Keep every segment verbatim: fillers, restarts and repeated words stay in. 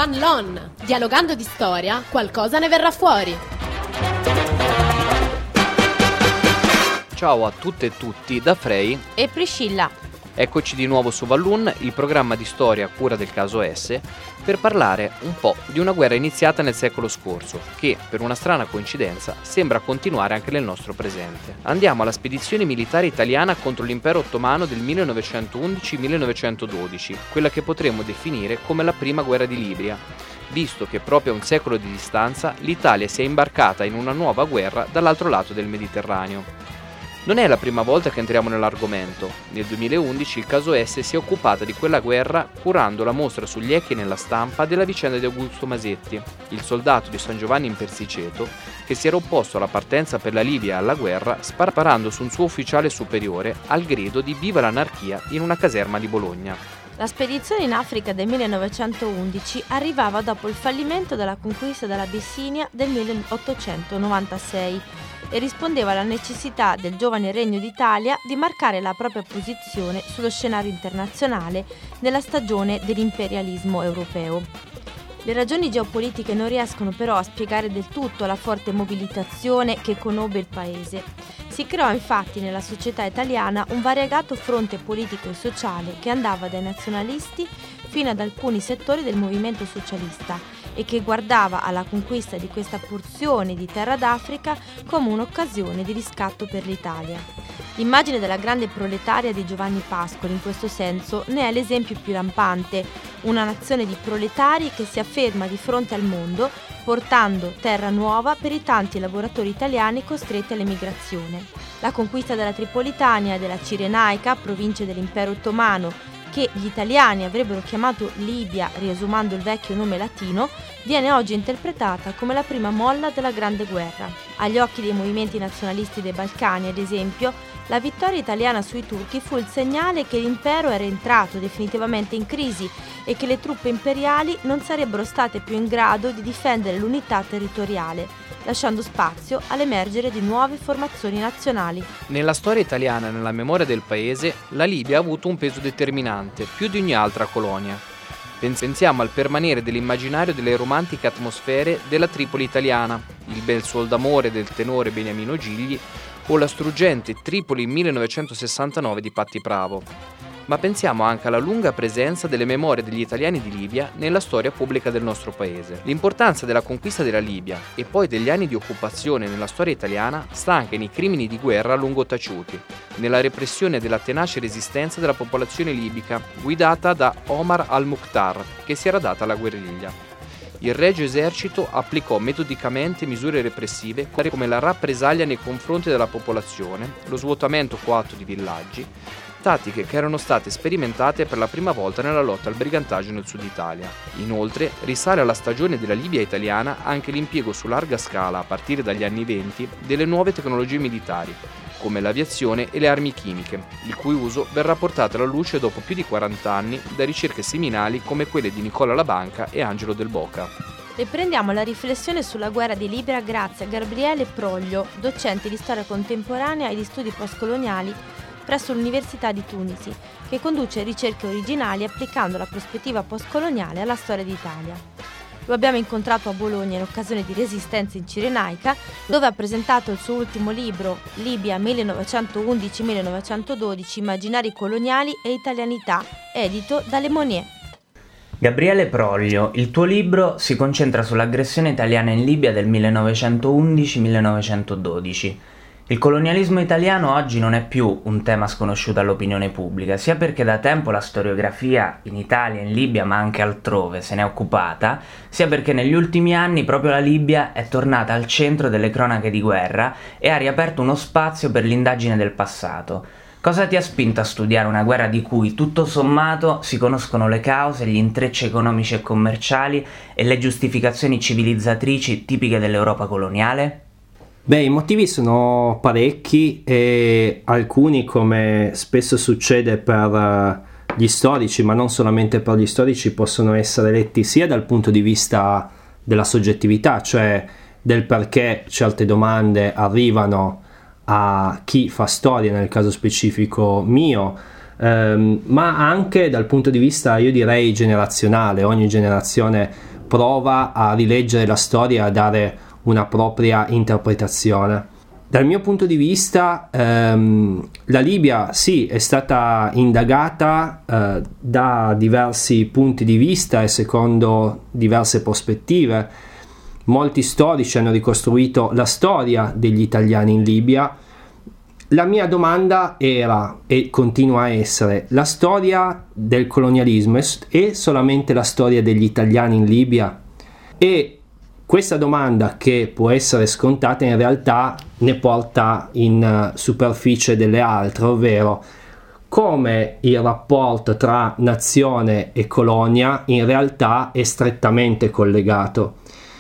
Fan Lon. Dialogando di storia, qualcosa ne verrà fuori. Ciao a tutte e tutti da Frey e Priscilla. Eccoci di nuovo su Vallun, il programma di storia a cura del caso S, per parlare un po' di una guerra iniziata nel secolo scorso, che, per una strana coincidenza, sembra continuare anche nel nostro presente. Andiamo alla spedizione militare italiana contro l'impero ottomano del millenovecentoundici millenovecentododici, quella che potremmo definire come la prima guerra di Libia, visto che proprio a un secolo di distanza l'Italia si è imbarcata in una nuova guerra dall'altro lato del Mediterraneo. Non è la prima volta che entriamo nell'argomento. Nel duemilaundici il caso S si è occupata di quella guerra curando la mostra sugli echi nella stampa della vicenda di Augusto Masetti, il soldato di San Giovanni in Persiceto, che si era opposto alla partenza per la Libia e alla guerra sparando su un suo ufficiale superiore al grido di "Viva l'anarchia" in una caserma di Bologna. La spedizione in Africa del millenovecentoundici arrivava dopo il fallimento della conquista dell'Abissinia del milleottocentonovantasei e rispondeva alla necessità del giovane Regno d'Italia di marcare la propria posizione sullo scenario internazionale nella stagione dell'imperialismo europeo. Le ragioni geopolitiche non riescono però a spiegare del tutto la forte mobilitazione che conobbe il paese. Si creò infatti nella società italiana un variegato fronte politico e sociale che andava dai nazionalisti fino ad alcuni settori del movimento socialista e che guardava alla conquista di questa porzione di terra d'Africa come un'occasione di riscatto per l'Italia. L'immagine della grande proletaria di Giovanni Pascoli in questo senso ne è l'esempio più lampante, una nazione di proletari che si afferma di fronte al mondo portando terra nuova per i tanti lavoratori italiani costretti all'emigrazione. La conquista della Tripolitania e della Cirenaica, province dell'impero ottomano, che gli italiani avrebbero chiamato Libia riesumando il vecchio nome latino, viene oggi interpretata come la prima molla della Grande Guerra. Agli occhi dei movimenti nazionalisti dei Balcani, ad esempio, la vittoria italiana sui turchi fu il segnale che l'impero era entrato definitivamente in crisi e che le truppe imperiali non sarebbero state più in grado di difendere l'unità territoriale, lasciando spazio all'emergere di nuove formazioni nazionali. Nella storia italiana e nella memoria del paese, la Libia ha avuto un peso determinante, più di ogni altra colonia. Pensiamo al permanere dell'immaginario delle romantiche atmosfere della Tripoli italiana, il bel suol d'amore del tenore Beniamino Gigli o la struggente Tripoli millenovecentosessantanove di Patti Pravo. Ma pensiamo anche alla lunga presenza delle memorie degli italiani di Libia nella storia pubblica del nostro paese. L'importanza della conquista della Libia e poi degli anni di occupazione nella storia italiana sta anche nei crimini di guerra a lungo taciuti, nella repressione della tenace resistenza della popolazione libica guidata da Omar al-Mukhtar, che si era data alla guerriglia. Il Regio Esercito applicò metodicamente misure repressive come la rappresaglia nei confronti della popolazione, lo svuotamento coatto di villaggi, tattiche che erano state sperimentate per la prima volta nella lotta al brigantaggio nel sud Italia. Inoltre, risale alla stagione della Libia italiana anche l'impiego su larga scala, a partire dagli anni venti, delle nuove tecnologie militari, come l'aviazione e le armi chimiche, il cui uso verrà portato alla luce dopo più di quaranta anni da ricerche seminali come quelle di Nicola Labanca e Angelo Del Boca. Riprendiamo la riflessione sulla guerra di Libia grazie a Gabriele Proglio, docente di storia contemporanea e di studi postcoloniali presso l'Università di Tunisi, che conduce ricerche originali applicando la prospettiva postcoloniale alla storia d'Italia. Lo abbiamo incontrato a Bologna in occasione di Resistenza in Cirenaica, dove ha presentato il suo ultimo libro, Libia millenovecentoundici millenovecentododici, Immaginari coloniali e italianità, edito da Le Monnier. Gabriele Proglio, il tuo libro si concentra sull'aggressione italiana in Libia del millenovecentoundici millenovecentododici. Il colonialismo italiano oggi non è più un tema sconosciuto all'opinione pubblica, sia perché da tempo la storiografia in Italia, in Libia, ma anche altrove se ne è occupata, sia perché negli ultimi anni proprio la Libia è tornata al centro delle cronache di guerra e ha riaperto uno spazio per l'indagine del passato. Cosa ti ha spinto a studiare una guerra di cui, tutto sommato, si conoscono le cause, gli intrecci economici e commerciali e le giustificazioni civilizzatrici tipiche dell'Europa coloniale? Beh, i motivi sono parecchi e alcuni, come spesso succede per gli storici, ma non solamente per gli storici, possono essere letti sia dal punto di vista della soggettività, cioè del perché certe domande arrivano a chi fa storia, nel caso specifico mio, ehm, ma anche dal punto di vista, io direi, generazionale. Ogni generazione prova a rileggere la storia e a dare una propria interpretazione. Dal mio punto di vista, ehm, la Libia sì è stata indagata eh, da diversi punti di vista e secondo diverse prospettive. Molti storici hanno ricostruito la storia degli italiani in Libia. La mia domanda era e continua a essere: la storia del colonialismo è solamente la storia degli italiani in Libia? E questa domanda, che può essere scontata, in realtà ne porta in superficie delle altre, ovvero come il rapporto tra nazione e colonia in realtà è strettamente collegato.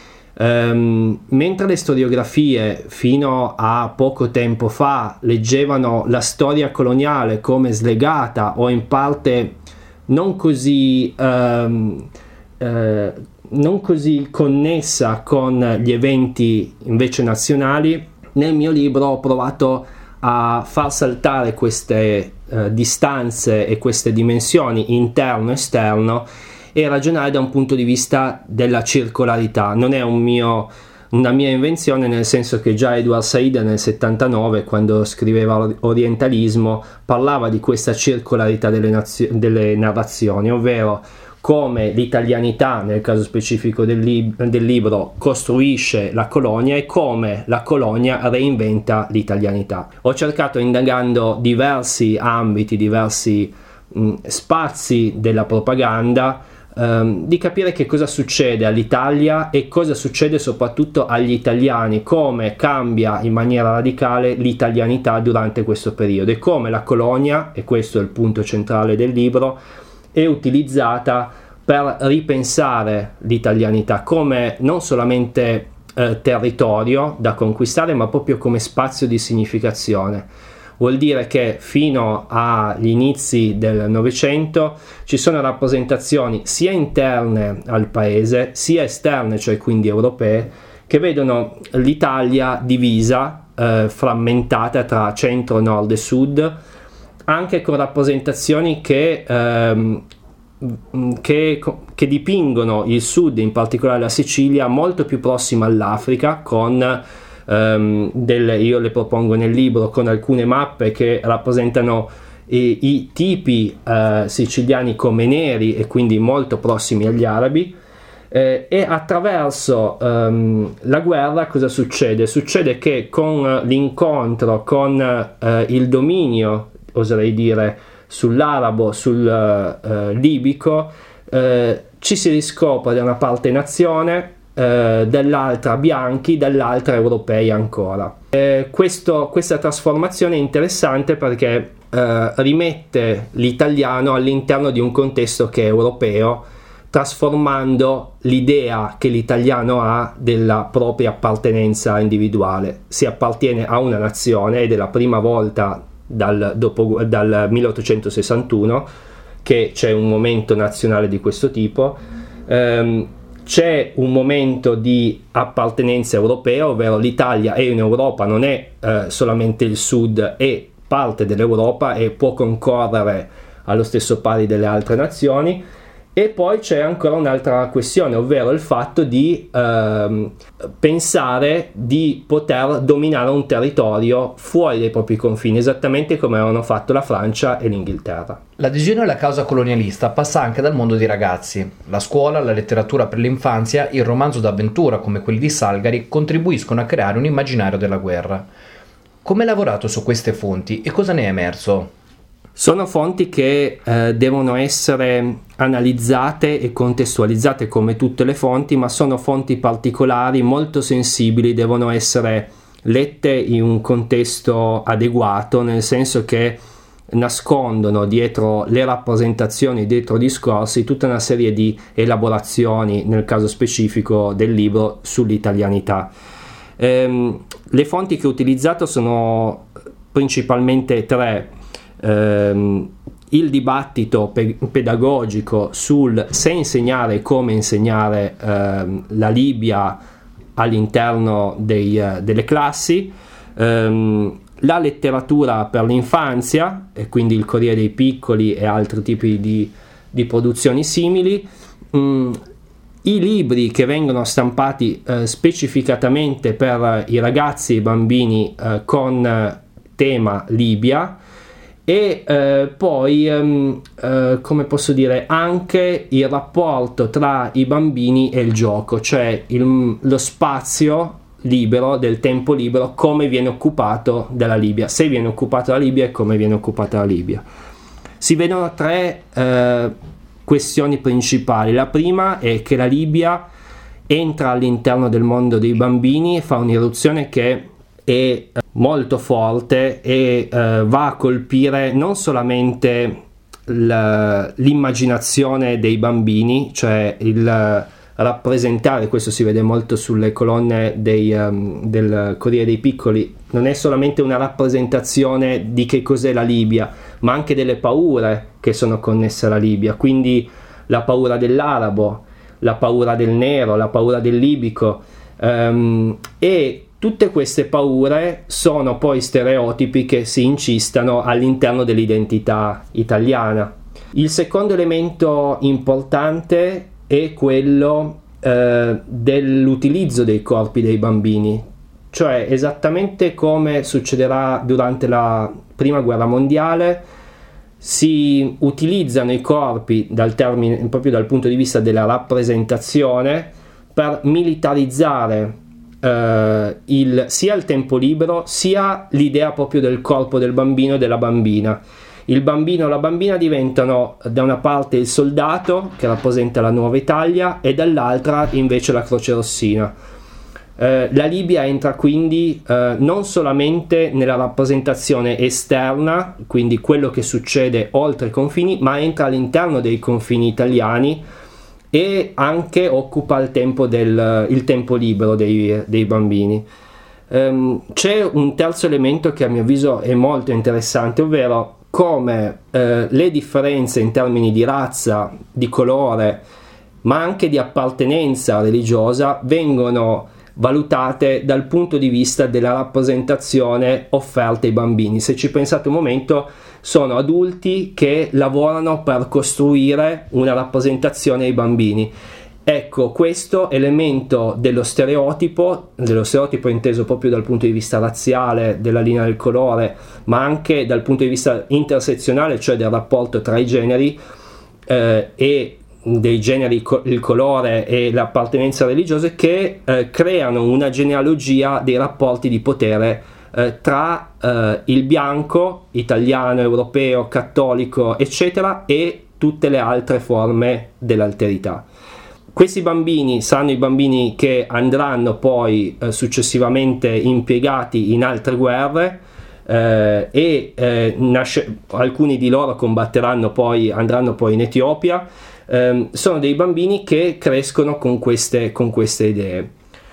Um, mentre le storiografie fino a poco tempo fa leggevano la storia coloniale come slegata o in parte non così um, uh, non così connessa con gli eventi invece nazionali, nel mio libro ho provato a far saltare queste uh, distanze e queste dimensioni interno-esterno e ragionare da un punto di vista della circolarità. Non è un mio, una mia invenzione, nel senso che già Edward Said nel settantanove, quando scriveva Orientalismo, parlava di questa circolarità delle, nazio- delle narrazioni, ovvero come l'italianità, nel caso specifico del, lib- del libro, costruisce la colonia e come la colonia reinventa l'italianità. Ho cercato, indagando diversi ambiti, diversi mh, spazi della propaganda, ehm, di capire che cosa succede all'Italia e cosa succede soprattutto agli italiani, come cambia in maniera radicale l'italianità durante questo periodo e come la colonia, e questo è il punto centrale del libro, è utilizzata per ripensare l'italianità come non solamente eh, territorio da conquistare, ma proprio come spazio di significazione. Vuol dire che fino agli inizi del Novecento ci sono rappresentazioni sia interne al paese sia esterne, cioè quindi europee, che vedono l'Italia divisa, eh, frammentata tra centro, nord e sud, anche con rappresentazioni che, ehm, che, che dipingono il sud, in particolare la Sicilia, molto più prossima all'Africa, con ehm, delle, io le propongo nel libro, con alcune mappe che rappresentano i, i tipi eh, siciliani come neri e quindi molto prossimi agli arabi. Eh, e attraverso ehm, la guerra cosa succede? Succede che con l'incontro con eh, il dominio, oserei dire, sull'arabo, sul uh, libico, uh, ci si riscopre da una parte nazione, uh, dall'altra bianchi, dall'altra europei ancora. E questo, questa trasformazione è interessante perché uh, rimette l'italiano all'interno di un contesto che è europeo, trasformando l'idea che l'italiano ha della propria appartenenza individuale. Si appartiene a una nazione ed è la prima volta Dal, dopo, dal milleottocentosessantuno che c'è un momento nazionale di questo tipo. ehm, c'è un momento di appartenenza europea, ovvero l'Italia è in Europa, non è eh, solamente il sud, è parte dell'Europa e può concorrere allo stesso pari delle altre nazioni. E poi c'è ancora un'altra questione, ovvero il fatto di ehm, pensare di poter dominare un territorio fuori dai propri confini, esattamente come avevano fatto la Francia e l'Inghilterra. L'adesione alla causa colonialista passa anche dal mondo dei ragazzi. La scuola, la letteratura per l'infanzia, il romanzo d'avventura come quelli di Salgari contribuiscono a creare un immaginario della guerra. Come hai lavorato su queste fonti e cosa ne è emerso? Sono fonti che eh, devono essere analizzate e contestualizzate come tutte le fonti, ma sono fonti particolari, molto sensibili, devono essere lette in un contesto adeguato, nel senso che nascondono dietro le rappresentazioni, dietro discorsi, tutta una serie di elaborazioni, nel caso specifico del libro, sull'italianità. Ehm, le fonti che ho utilizzato sono principalmente tre. Ehm, il dibattito pe- pedagogico sul se insegnare e come insegnare ehm, la Libia all'interno dei, uh, delle classi, ehm, la letteratura per l'infanzia, e quindi il Corriere dei Piccoli e altri tipi di, di produzioni simili, mh, i libri che vengono stampati eh, specificatamente per i ragazzi e i bambini eh, con tema Libia, e eh, poi ehm, eh, come posso dire, anche il rapporto tra i bambini e il gioco, cioè il, lo spazio libero, del tempo libero, come viene occupato dalla Libia, se viene occupata la Libia e come viene occupata la Libia. Si vedono tre eh, questioni principali. La prima è che la Libia entra all'interno del mondo dei bambini e fa un'irruzione che è molto forte e eh, va a colpire non solamente l'immaginazione dei bambini, cioè il rappresentare, questo si vede molto sulle colonne dei, um, del Corriere dei Piccoli, non è solamente una rappresentazione di che cos'è la Libia, ma anche delle paure che sono connesse alla Libia, quindi la paura dell'arabo, la paura del nero, la paura del libico, um, e tutte queste paure sono poi stereotipi che si incistano all'interno dell'identità italiana. Il secondo elemento importante è quello eh, dell'utilizzo dei corpi dei bambini, cioè esattamente come succederà durante la prima guerra mondiale, si utilizzano i corpi dal termine, proprio dal punto di vista della rappresentazione, per militarizzare eh, il, sia il tempo libero sia l'idea proprio del corpo del bambino e della bambina. Il bambino e la bambina diventano da una parte il soldato che rappresenta la nuova Italia e dall'altra invece la Croce Rossina. Eh, la Libia entra quindi eh, non solamente nella rappresentazione esterna, quindi quello che succede oltre i confini, ma entra all'interno dei confini italiani e anche occupa il tempo, del, il tempo libero dei, dei bambini. Um, c'è un terzo elemento che a mio avviso è molto interessante, ovvero come eh, le differenze in termini di razza, di colore, ma anche di appartenenza religiosa vengono valutate dal punto di vista della rappresentazione offerta ai bambini. Se ci pensate un momento, sono adulti che lavorano per costruire una rappresentazione ai bambini. Ecco, questo elemento dello stereotipo, dello stereotipo inteso proprio dal punto di vista razziale, della linea del colore, ma anche dal punto di vista intersezionale, cioè del rapporto tra i generi eh, e dei generi, il colore e l'appartenenza religiose, che eh, creano una genealogia dei rapporti di potere eh, tra eh, il bianco, italiano, europeo, cattolico, eccetera, e tutte le altre forme dell'alterità. Questi bambini saranno i bambini che andranno poi eh, successivamente impiegati in altre guerre eh, e eh, nasce, alcuni di loro combatteranno poi, andranno poi in Etiopia. Eh, sono dei bambini che crescono con queste, con queste idee.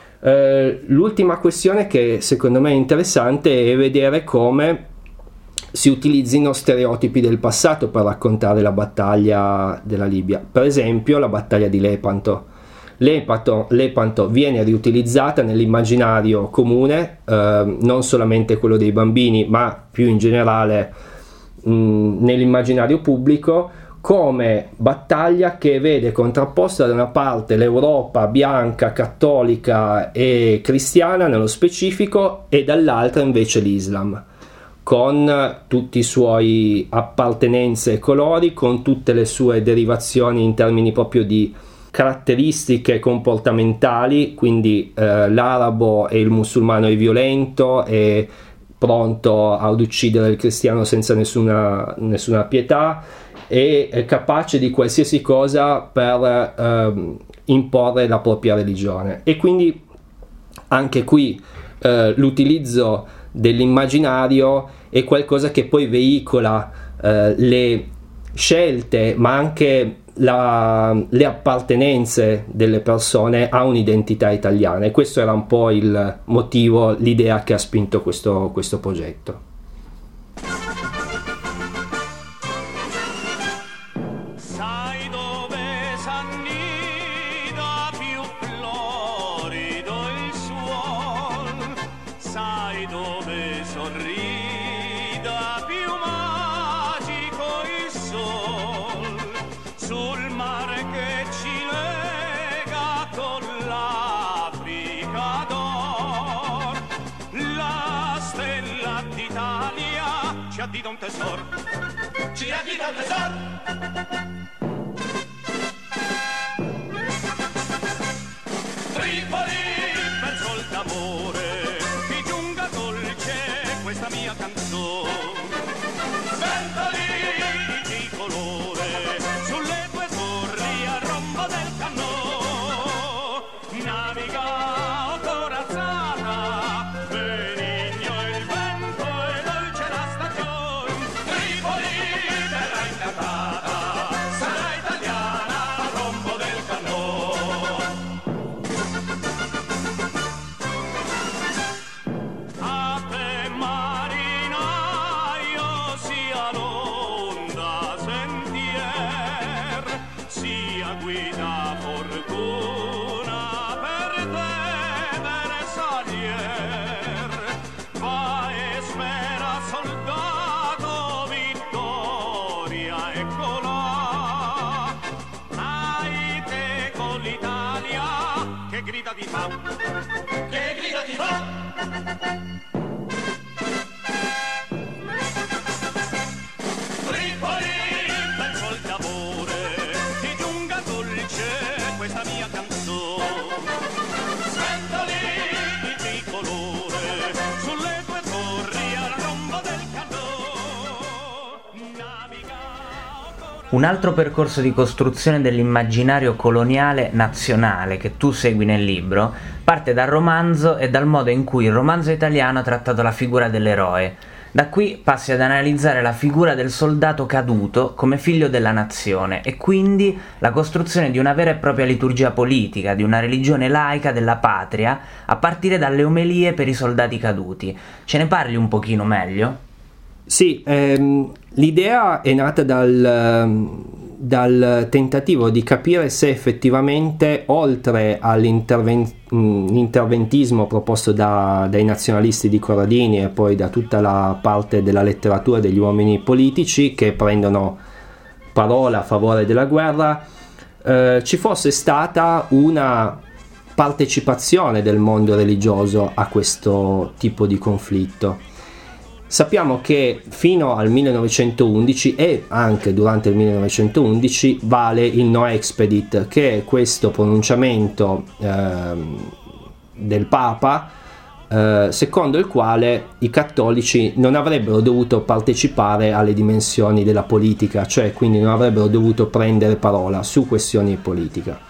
Eh, l'ultima questione che secondo me è interessante è vedere come si utilizzino stereotipi del passato per raccontare la battaglia della Libia. Per esempio la battaglia di Lepanto. Lepanto, Lepanto viene riutilizzata nell'immaginario comune, eh, non solamente quello dei bambini, ma più in generale mh, nell'immaginario pubblico, come battaglia che vede contrapposta da una parte l'Europa bianca, cattolica e cristiana nello specifico, e dall'altra invece l'Islam, con tutti i suoi appartenenze e colori, con tutte le sue derivazioni in termini proprio di caratteristiche comportamentali, quindi eh, l'arabo e il musulmano è violento, è pronto ad uccidere il cristiano senza nessuna, nessuna pietà, e è capace di qualsiasi cosa per eh, imporre la propria religione. E quindi anche qui eh, l'utilizzo dell'immaginario è qualcosa che poi veicola eh, le scelte, ma anche la, le appartenenze delle persone a un'identità italiana, e questo era un po' il motivo, l'idea che ha spinto questo, questo progetto. Sul mare che ci lega un tesoro, ci agita un tesoro. Tripoli, bel sol d'amore, ti giunga dolce questa mia canzone. Sventoli di colore sulle tue torri al rombo del cannone. Naviga o corazzata, benigno il vento e dolce la stagione. Tripoli, terra incantata, sarà italiana al rombo del cannone. A te marinaio sia l'onda sentier, sia guida fortuna per te versalier. Va e spera soldato vittoria eccola. Ai te con l'Italia che grida ti fa, che grida ti fa. Tripoli, bel sol d'amore, ti giunga dolce questa mia canzone. Sventoli di tricolore sulle tue torri al rombo del cannone. Naviga o corazzata. Un altro percorso di costruzione dell'immaginario coloniale nazionale che tu segui nel libro parte dal romanzo e dal modo in cui il romanzo italiano ha trattato la figura dell'eroe. Da qui passi ad analizzare la figura del soldato caduto come figlio della nazione e quindi la costruzione di una vera e propria liturgia politica, di una religione laica della patria, a partire dalle omelie per i soldati caduti. Ce ne parli un pochino meglio? Sì, ehm, l'idea è nata dal, dal tentativo di capire se effettivamente, oltre all'interventismo proposto da, dai nazionalisti di Corradini e poi da tutta la parte della letteratura degli uomini politici che prendono parola a favore della guerra, eh, ci fosse stata una partecipazione del mondo religioso a questo tipo di conflitto. Sappiamo che fino al millenovecentoundici e anche durante il millenovecentoundici vale il No Expedit, che è questo pronunciamento eh, del Papa eh, secondo il quale i cattolici non avrebbero dovuto partecipare alle dimensioni della politica, cioè quindi non avrebbero dovuto prendere parola su questioni politiche.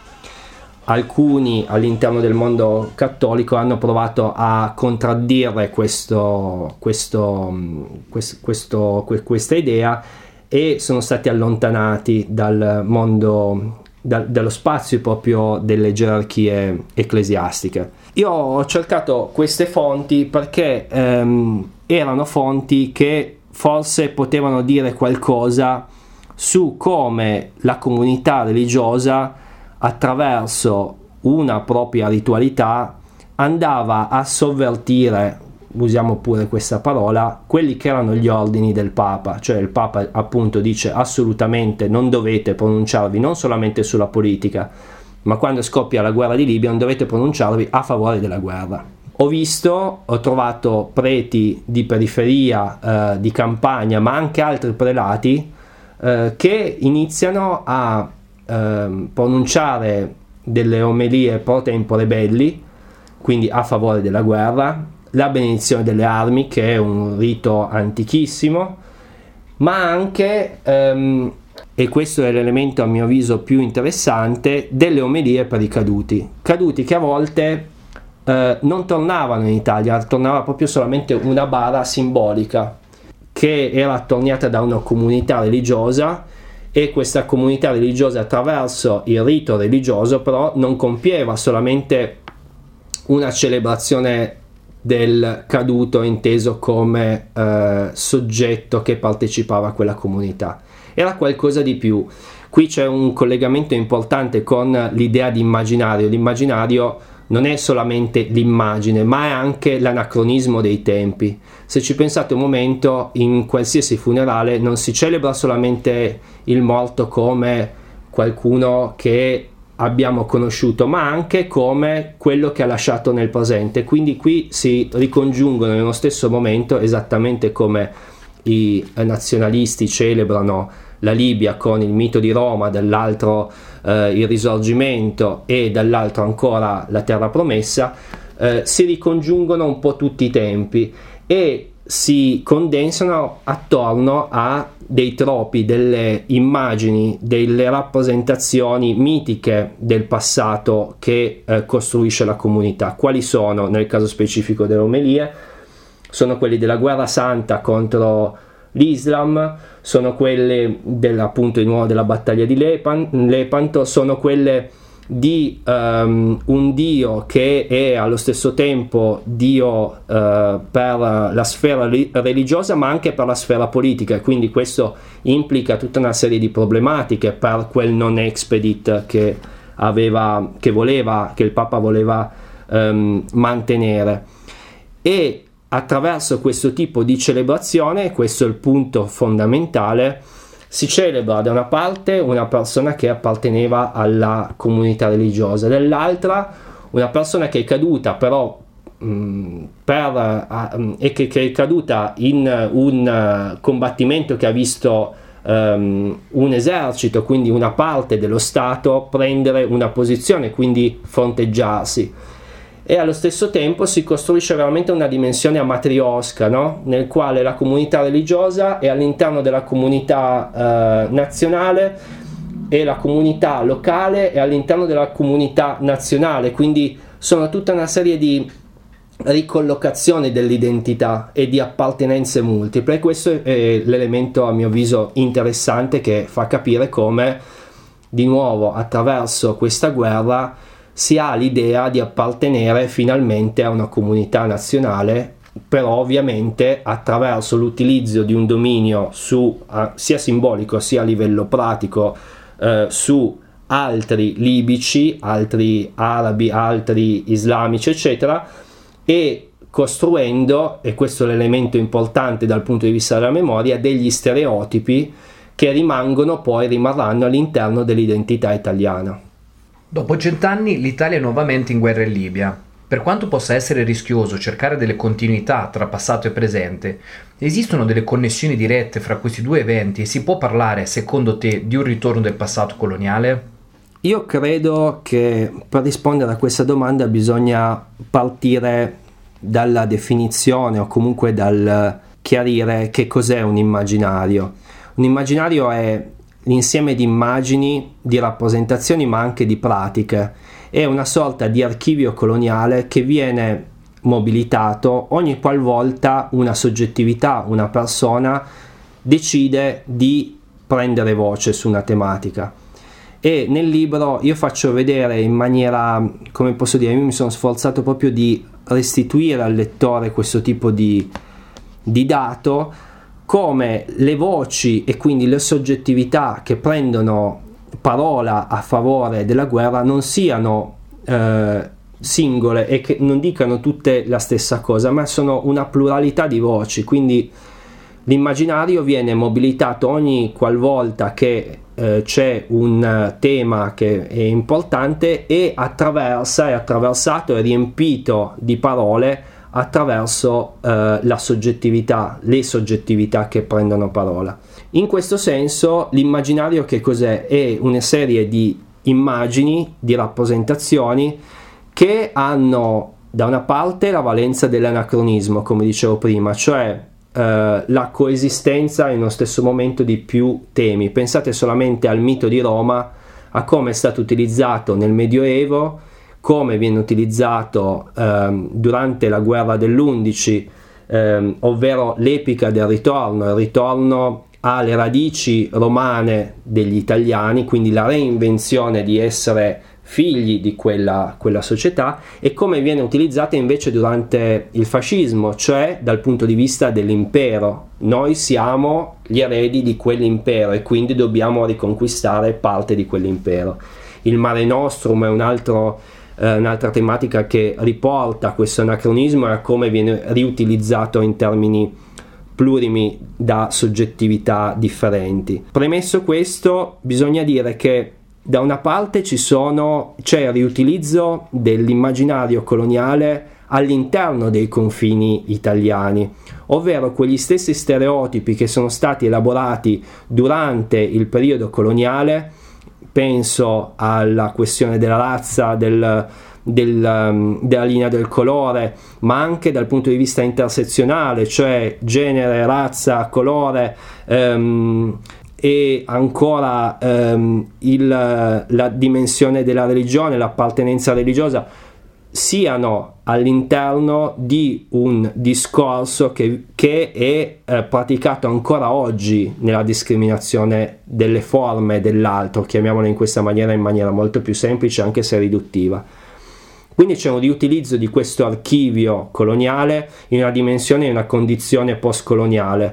Alcuni all'interno del mondo cattolico hanno provato a contraddire questo, questo, questo, questa idea e sono stati allontanati dal mondo, dal, dallo spazio proprio delle gerarchie ecclesiastiche. Io ho cercato queste fonti perché ehm, erano fonti che forse potevano dire qualcosa su come la comunità religiosa, attraverso una propria ritualità, andava a sovvertire, usiamo pure questa parola, quelli che erano gli ordini del Papa. Cioè il Papa appunto dice assolutamente non dovete pronunciarvi non solamente sulla politica, ma quando scoppia la guerra di Libia non dovete pronunciarvi a favore della guerra. Ho visto, ho trovato preti di periferia, eh, di campagna, ma anche altri prelati eh, che iniziano a pronunciare delle omelie pro tempore belli, quindi a favore della guerra, la benedizione delle armi, che è un rito antichissimo, ma anche, um, e questo è l'elemento a mio avviso più interessante, delle omelie per i caduti, caduti che a volte uh, non tornavano in Italia, tornava proprio solamente una bara simbolica che era attorniata da una comunità religiosa, e questa comunità religiosa attraverso il rito religioso però non compieva solamente una celebrazione del caduto inteso come eh, soggetto che partecipava a quella comunità, era qualcosa di più. Qui c'è un collegamento importante con l'idea di immaginario. L'immaginario non è solamente l'immagine, ma è anche l'anacronismo dei tempi. Se ci pensate un momento, in qualsiasi funerale non si celebra solamente il morto come qualcuno che abbiamo conosciuto, ma anche come quello che ha lasciato nel presente. Quindi qui si ricongiungono nello stesso momento, esattamente come i nazionalisti celebrano la Libia con il mito di Roma, dall'altro eh, il Risorgimento e dall'altro ancora la Terra Promessa, eh, si ricongiungono un po' tutti i tempi e si condensano attorno a dei tropi, delle immagini, delle rappresentazioni mitiche del passato che eh, costruisce la comunità. Quali sono, nel caso specifico delle omelie? Sono quelli della guerra santa contro l'Islam, sono quelle della, appunto di nuovo della battaglia di Lepan- Lepanto, sono quelle di um, un dio che è allo stesso tempo dio uh, per la sfera li- religiosa ma anche per la sfera politica, e quindi questo implica tutta una serie di problematiche per quel non expedit che aveva, che voleva, che il Papa voleva um, mantenere. E attraverso questo tipo di celebrazione, questo è il punto fondamentale, si celebra da una parte una persona che apparteneva alla comunità religiosa, dall'altra una persona che è caduta però mh, per, uh, e che, che è caduta in un uh, combattimento che ha visto um, un esercito, quindi una parte dello Stato, prendere una posizione, quindi fronteggiarsi. E allo stesso tempo si costruisce veramente una dimensione amatriosca, no? Nel quale la comunità religiosa è all'interno della comunità eh, nazionale e la comunità locale è all'interno della comunità nazionale, quindi sono tutta una serie di ricollocazioni dell'identità e di appartenenze multiple. Questo è l'elemento, a mio avviso, interessante, che fa capire come, di nuovo, attraverso questa guerra si ha l'idea di appartenere finalmente a una comunità nazionale, però ovviamente attraverso l'utilizzo di un dominio su, uh, sia simbolico sia a livello pratico uh, su altri libici, altri arabi, altri islamici, eccetera, e costruendo, e questo è l'elemento importante dal punto di vista della memoria, degli stereotipi che rimangono, poi rimarranno all'interno dell'identità italiana. Dopo cent'anni l'Italia è nuovamente in guerra in Libia. Per quanto possa essere rischioso cercare delle continuità tra passato e presente, esistono delle connessioni dirette fra questi due eventi e si può parlare, secondo te, di un ritorno del passato coloniale? Io credo che per rispondere a questa domanda bisogna partire dalla definizione o comunque dal chiarire che cos'è un immaginario. Un immaginario è l'insieme di immagini, di rappresentazioni ma anche di pratiche, è una sorta di archivio coloniale che viene mobilitato ogni qualvolta una soggettività, una persona decide di prendere voce su una tematica. E nel libro io faccio vedere in maniera, come posso dire, io mi sono sforzato proprio di restituire al lettore questo tipo di, di dato, come le voci e quindi le soggettività che prendono parola a favore della guerra non siano eh, singole e che non dicano tutte la stessa cosa, ma sono una pluralità di voci, quindi l'immaginario viene mobilitato ogni qualvolta che eh, c'è un tema che è importante e attraversa, è attraversato e riempito di parole attraverso eh, la soggettività, le soggettività che prendono parola. In questo senso l'immaginario che cos'è? È una serie di immagini, di rappresentazioni che hanno da una parte la valenza dell'anacronismo, come dicevo prima, cioè eh, la coesistenza in uno stesso momento di più temi. Pensate solamente al mito di Roma, a come è stato utilizzato nel Medioevo, come viene utilizzato ehm, durante la guerra dell'undici, ehm, ovvero l'epica del ritorno, il ritorno alle radici romane degli italiani, quindi la reinvenzione di essere figli di quella, quella società, e come viene utilizzata invece durante il fascismo, cioè dal punto di vista dell'impero. Noi siamo gli eredi di quell'impero e quindi dobbiamo riconquistare parte di quell'impero. Il Mare Nostrum è un altro un'altra tematica che riporta questo anacronismo e a come viene riutilizzato in termini plurimi da soggettività differenti. Premesso questo, bisogna dire che da una parte ci sono, c'è il riutilizzo dell'immaginario coloniale all'interno dei confini italiani, ovvero quegli stessi stereotipi che sono stati elaborati durante il periodo coloniale. Penso alla questione della razza, del, del, della linea del colore, ma anche dal punto di vista intersezionale, cioè genere, razza, colore, ehm, e ancora ehm, il, la dimensione della religione, l'appartenenza religiosa, siano all'interno di un discorso che, che è eh, praticato ancora oggi nella discriminazione delle forme dell'altro, chiamiamolo in questa maniera, in maniera molto più semplice anche se riduttiva. Quindi c'è un riutilizzo di questo archivio coloniale in una dimensione, in una condizione post-coloniale.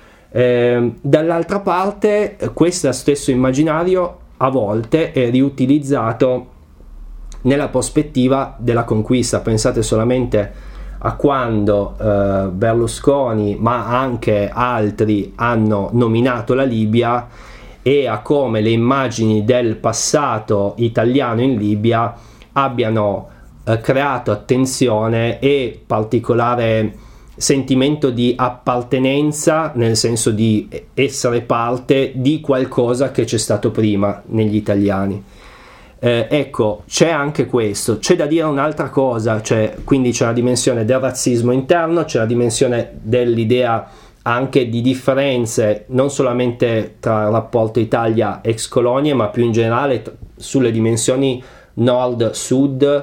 Eh, dall'altra parte questo stesso immaginario a volte è riutilizzato nella prospettiva della conquista. Pensate solamente a quando eh, Berlusconi, ma anche altri, hanno nominato la Libia e a come le immagini del passato italiano in Libia abbiano eh, creato attenzione e particolare sentimento di appartenenza, nel senso di essere parte di qualcosa che c'è stato prima negli italiani. Eh, ecco, c'è anche questo. C'è da dire un'altra cosa, cioè, quindi c'è la dimensione del razzismo interno, c'è la dimensione dell'idea anche di differenze non solamente tra il rapporto Italia ex colonie, ma più in generale t- sulle dimensioni nord-sud,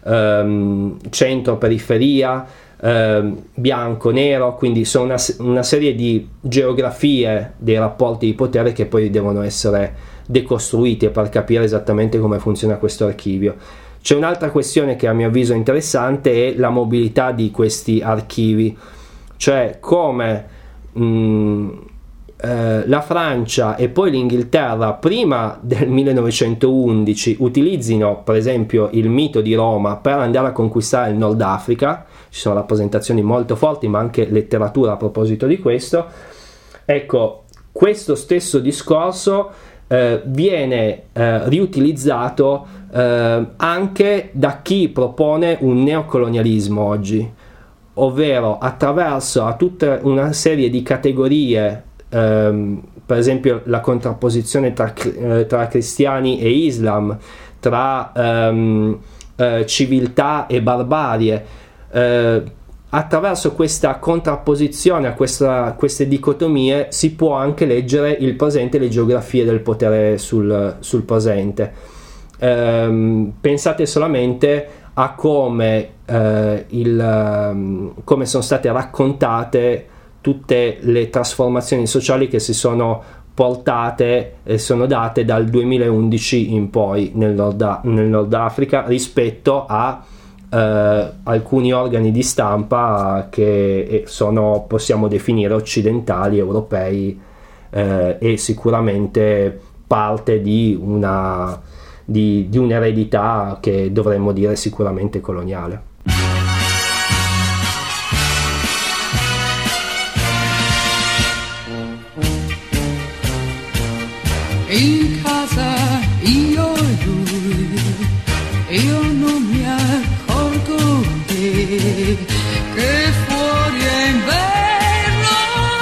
ehm, centro-periferia, ehm, bianco-nero, quindi sono una, una serie di geografie dei rapporti di potere che poi devono essere decostruiti per capire esattamente come funziona questo archivio. C'è un'altra questione che a mio avviso è interessante, è la mobilità di questi archivi, cioè come mh, eh, la Francia e poi l'Inghilterra prima del millenovecentoundici utilizzino per esempio il mito di Roma per andare a conquistare il Nord Africa. Ci sono rappresentazioni molto forti, ma anche letteratura a proposito di questo. Ecco, questo stesso discorso Eh, viene eh, riutilizzato eh, anche da chi propone un neocolonialismo oggi, ovvero attraverso a tutta una serie di categorie, ehm, per esempio la contrapposizione tra, eh, tra cristiani e Islam, tra ehm, eh, civiltà e barbarie. Eh, Attraverso questa contrapposizione, a questa, queste dicotomie, si può anche leggere il presente e le geografie del potere sul, sul presente. Ehm, pensate solamente a come, eh, il, come sono state raccontate tutte le trasformazioni sociali che si sono portate e sono date dal duemilaundici in poi nel Nord, nel Nord Africa rispetto a Uh, alcuni organi di stampa che sono, possiamo definire, occidentali, europei, uh, e sicuramente parte di una di, di un'eredità che dovremmo dire sicuramente coloniale. In casa io e lui, io non mi accorgo che, che fuori è inverno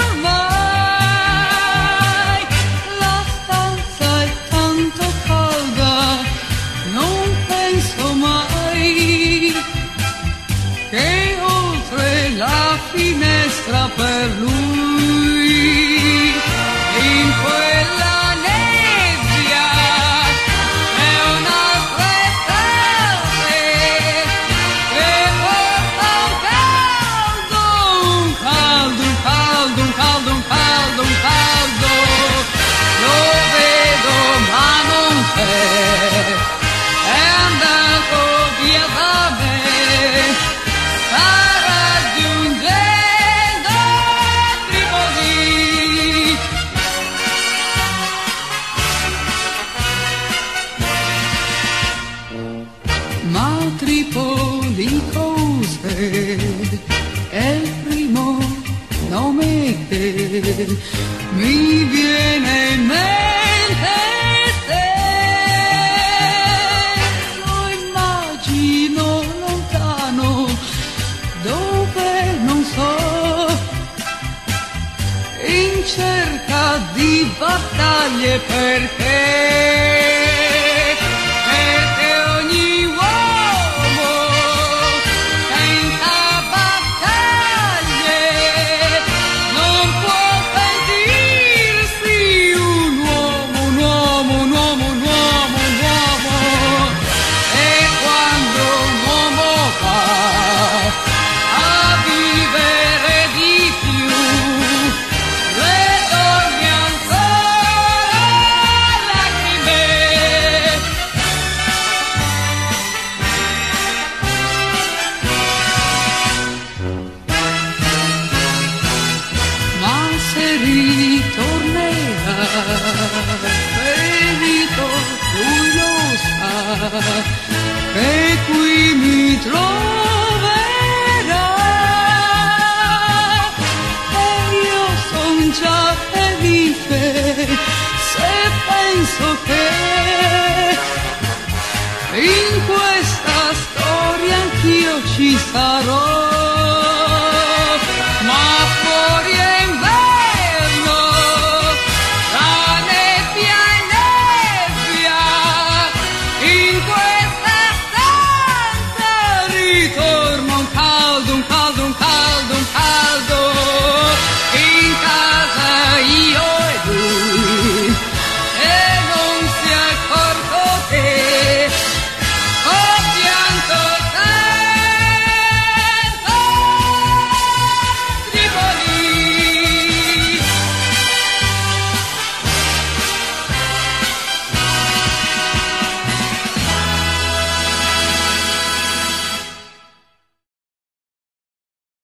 ormai, la stanza è tanto calda, non penso mai che oltre la finestra per lui, in quella mi viene in mente te, lo immagino lontano battaglie per te, perché ogni uomo senza battaglie non può sentirsi un uomo, un uomo, un uomo, un uomo, un uomo. E quando un uomo va a vivere di più, le donne ancora lacrime. Ma se ritornerà ferito, lui lo sa, che qui mi troverà. E io son già felice se penso che in questa storia anch'io ci sarò.